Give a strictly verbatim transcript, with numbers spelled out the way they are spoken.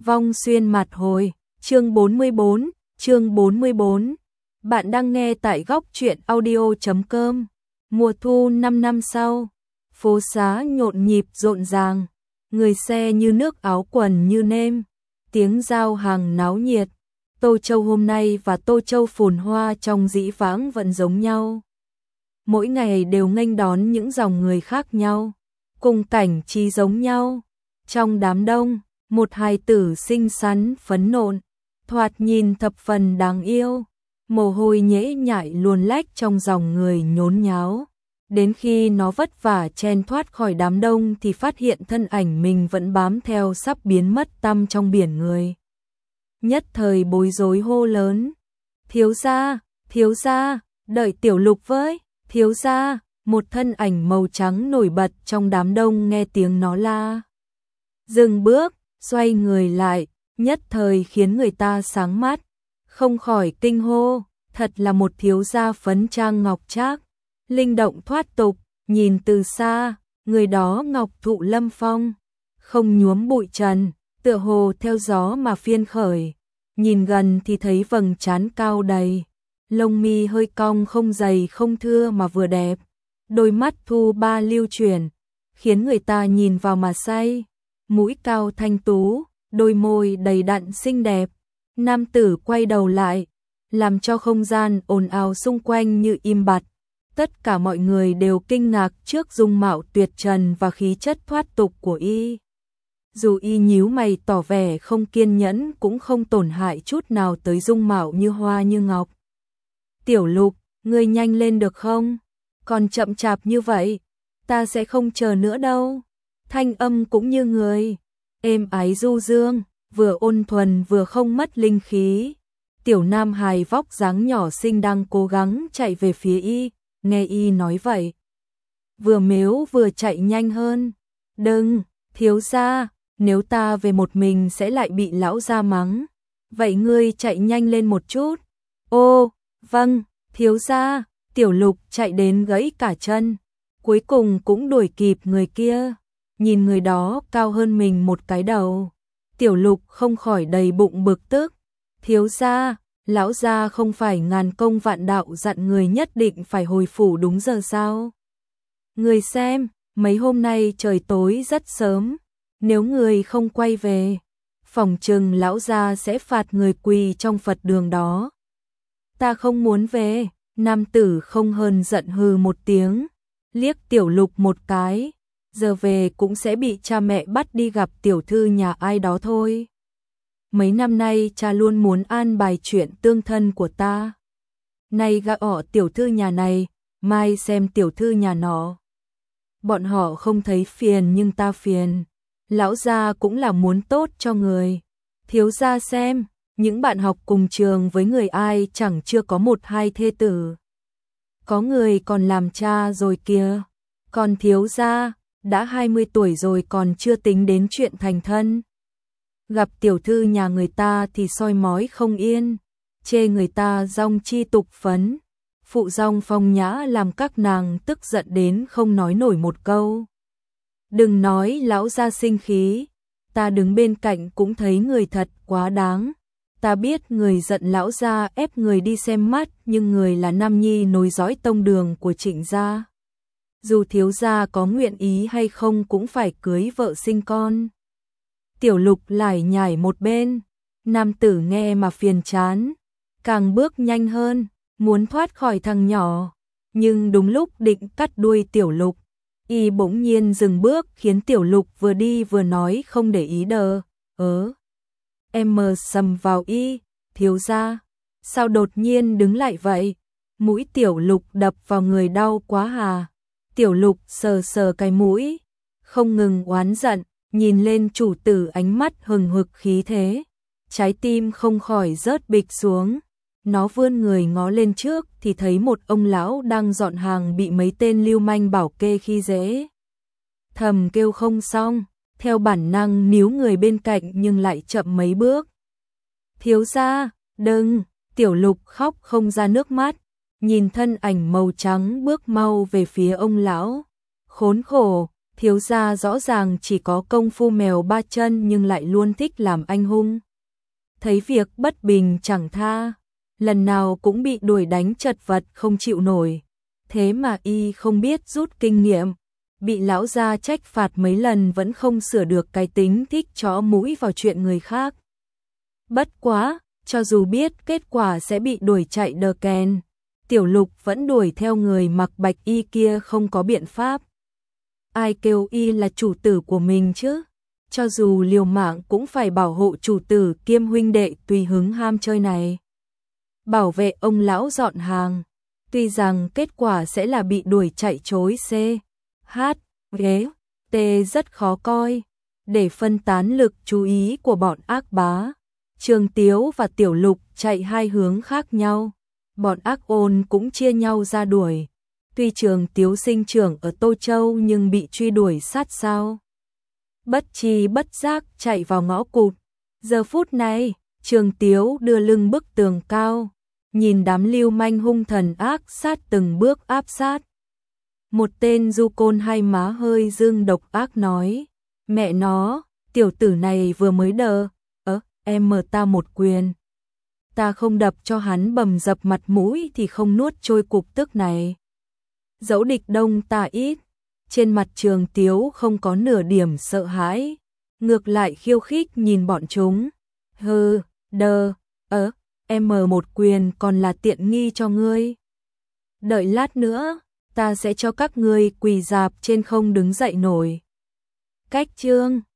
Vong xuyên mặt hồi, chương bốn mươi bốn, chương bốn mươi bốn. Bạn đang nghe tại góc truyện audio chấm com. Mùa thu năm năm sau, phố xá nhộn nhịp rộn ràng, người xe như nước áo quần như nêm, tiếng giao hàng náo nhiệt. Tô Châu hôm nay và Tô Châu phồn hoa trong dĩ vãng vẫn giống nhau. Mỗi ngày đều nghênh đón những dòng người khác nhau, cùng cảnh trí giống nhau. Trong đám đông, một hài tử xinh xắn phấn nộn, thoạt nhìn thập phần đáng yêu, mồ hôi nhễ nhại luồn lách trong dòng người nhốn nháo. Đến khi nó vất vả chen thoát khỏi đám đông thì phát hiện thân ảnh mình vẫn bám theo sắp biến mất tăm trong biển người. Nhất thời bối rối hô lớn: thiếu gia, thiếu gia, đợi tiểu lục với, thiếu gia. Một thân ảnh màu trắng nổi bật trong đám đông nghe tiếng nó la, dừng bước, xoay người lại, nhất thời khiến người ta sáng mắt, không khỏi kinh hô, thật là một thiếu gia phấn trang ngọc trác, linh động thoát tục. Nhìn từ xa, người đó ngọc thụ lâm phong, không nhuốm bụi trần, tựa hồ theo gió mà phiên khởi. Nhìn gần thì thấy vầng trán cao đầy, lông mi hơi cong không dày không thưa mà vừa đẹp, đôi mắt thu ba lưu chuyển, khiến người ta nhìn vào mà say. Mũi cao thanh tú, đôi môi đầy đặn xinh đẹp. Nam tử quay đầu lại, làm cho không gian ồn ào xung quanh như im bặt. Tất cả mọi người đều kinh ngạc trước dung mạo tuyệt trần và khí chất thoát tục của y. Dù y nhíu mày tỏ vẻ không kiên nhẫn cũng không tổn hại chút nào tới dung mạo như hoa như ngọc. Tiểu Lục, ngươi nhanh lên được không? Còn chậm chạp như vậy, ta sẽ không chờ nữa đâu. Thanh âm cũng như người, êm ái du dương, vừa ôn thuần vừa không mất linh khí. Tiểu nam hài vóc dáng nhỏ xinh đang cố gắng chạy về phía y, nghe y nói vậy, vừa mếu vừa chạy nhanh hơn. Đừng, thiếu gia, nếu ta về một mình sẽ lại bị lão gia mắng. Vậy ngươi chạy nhanh lên một chút. Ô, vâng, thiếu gia. Tiểu Lục chạy đến gãy cả chân, cuối cùng cũng đuổi kịp người kia. Nhìn người đó cao hơn mình một cái đầu, Tiểu Lục không khỏi đầy bụng bực tức. Thiếu gia, lão gia không phải ngàn công vạn đạo dặn người nhất định phải hồi phủ đúng giờ sao? Người xem, mấy hôm nay trời tối rất sớm, nếu người không quay về, phỏng chừng lão gia sẽ phạt người quỳ trong Phật đường đó. Ta không muốn về. Nam tử không hơn giận hừ một tiếng, liếc Tiểu Lục một cái, giờ về cũng sẽ bị cha mẹ bắt đi gặp tiểu thư nhà ai đó thôi. Mấy năm nay cha luôn muốn an bài chuyện tương thân của ta. Nay gã ỏ tiểu thư nhà này, mai xem tiểu thư nhà nọ. Bọn họ không thấy phiền nhưng ta phiền. Lão gia cũng là muốn tốt cho người. Thiếu gia xem, những bạn học cùng trường với người ai chẳng chưa có một hai thê tử. Có người còn làm cha rồi kìa. Còn thiếu gia, đã hai mươi tuổi rồi còn chưa tính đến chuyện thành thân. Gặp tiểu thư nhà người ta thì soi mói không yên, chê người ta dong chi tục phấn, phụ dong phong nhã làm các nàng tức giận đến không nói nổi một câu. Đừng nói lão gia sinh khí, ta đứng bên cạnh cũng thấy người thật quá đáng. Ta biết người giận lão gia ép người đi xem mắt, nhưng người là nam nhi nối dõi tông đường của Trịnh gia. Dù thiếu gia có nguyện ý hay không cũng phải cưới vợ sinh con. Tiểu Lục lải nhải một bên, nam tử nghe mà phiền chán, càng bước nhanh hơn, muốn thoát khỏi thằng nhỏ. Nhưng đúng lúc định cắt đuôi Tiểu Lục, y bỗng nhiên dừng bước khiến Tiểu Lục vừa đi vừa nói không để ý đờ, ớ. Em mờ sầm vào y, thiếu gia, sao đột nhiên đứng lại vậy? Mũi Tiểu Lục đập vào người đau quá hà. Tiểu Lục sờ sờ cái mũi, không ngừng oán giận, nhìn lên chủ tử ánh mắt hừng hực khí thế. Trái tim không khỏi rớt bịch xuống. Nó vươn người ngó lên trước thì thấy một ông lão đang dọn hàng bị mấy tên lưu manh bảo kê khi dễ. Thầm kêu không xong, theo bản năng níu người bên cạnh nhưng lại chậm mấy bước. Thiếu gia, đừng. Tiểu Lục khóc không ra nước mắt, nhìn thân ảnh màu trắng bước mau về phía ông lão. Khốn khổ, Thiếu gia rõ ràng chỉ có công phu mèo ba chân nhưng lại luôn thích làm anh hung. Thấy việc bất bình chẳng tha, lần nào cũng bị đuổi đánh chật vật không chịu nổi. Thế mà y không biết rút kinh nghiệm, bị lão gia trách phạt mấy lần vẫn không sửa được cái tính thích chó mũi vào chuyện người khác. Bất quá, cho dù biết kết quả sẽ bị đuổi chạy đờ kèn, Tiểu Lục vẫn đuổi theo người mặc bạch y kia không có biện pháp. Ai kêu y là chủ tử của mình chứ? Cho dù liều mạng cũng phải bảo hộ chủ tử kiêm huynh đệ tùy hứng ham chơi này. Bảo vệ ông lão dọn hàng. Tuy rằng kết quả sẽ là bị đuổi chạy chối C, H, G, T rất khó coi. Để phân tán lực chú ý của bọn ác bá, Trường Tiếu và Tiểu Lục chạy hai hướng khác nhau. Bọn ác ôn cũng chia nhau ra đuổi. Tuy Trường Tiếu sinh trưởng ở Tô Châu nhưng bị truy đuổi sát sao. Bất chi bất giác chạy vào ngõ cụt. Giờ phút này, Trường Tiếu đưa lưng bức tường cao, nhìn đám lưu manh hung thần ác sát từng bước áp sát. Một tên du côn hai má hơi dương độc ác nói, mẹ nó, tiểu tử này vừa mới đờ, ớ, em mờ ta một quyền. Ta không đập cho hắn bầm dập mặt mũi thì không nuốt trôi cục tức này. Dẫu địch đông ta ít, trên mặt Trường Tiếu không có nửa điểm sợ hãi, ngược lại khiêu khích nhìn bọn chúng. Hừ, đờ, ớ, em mờ một quyền còn là tiện nghi cho ngươi. Đợi lát nữa, ta sẽ cho các ngươi quỳ dạp trên không đứng dậy nổi. Cách chương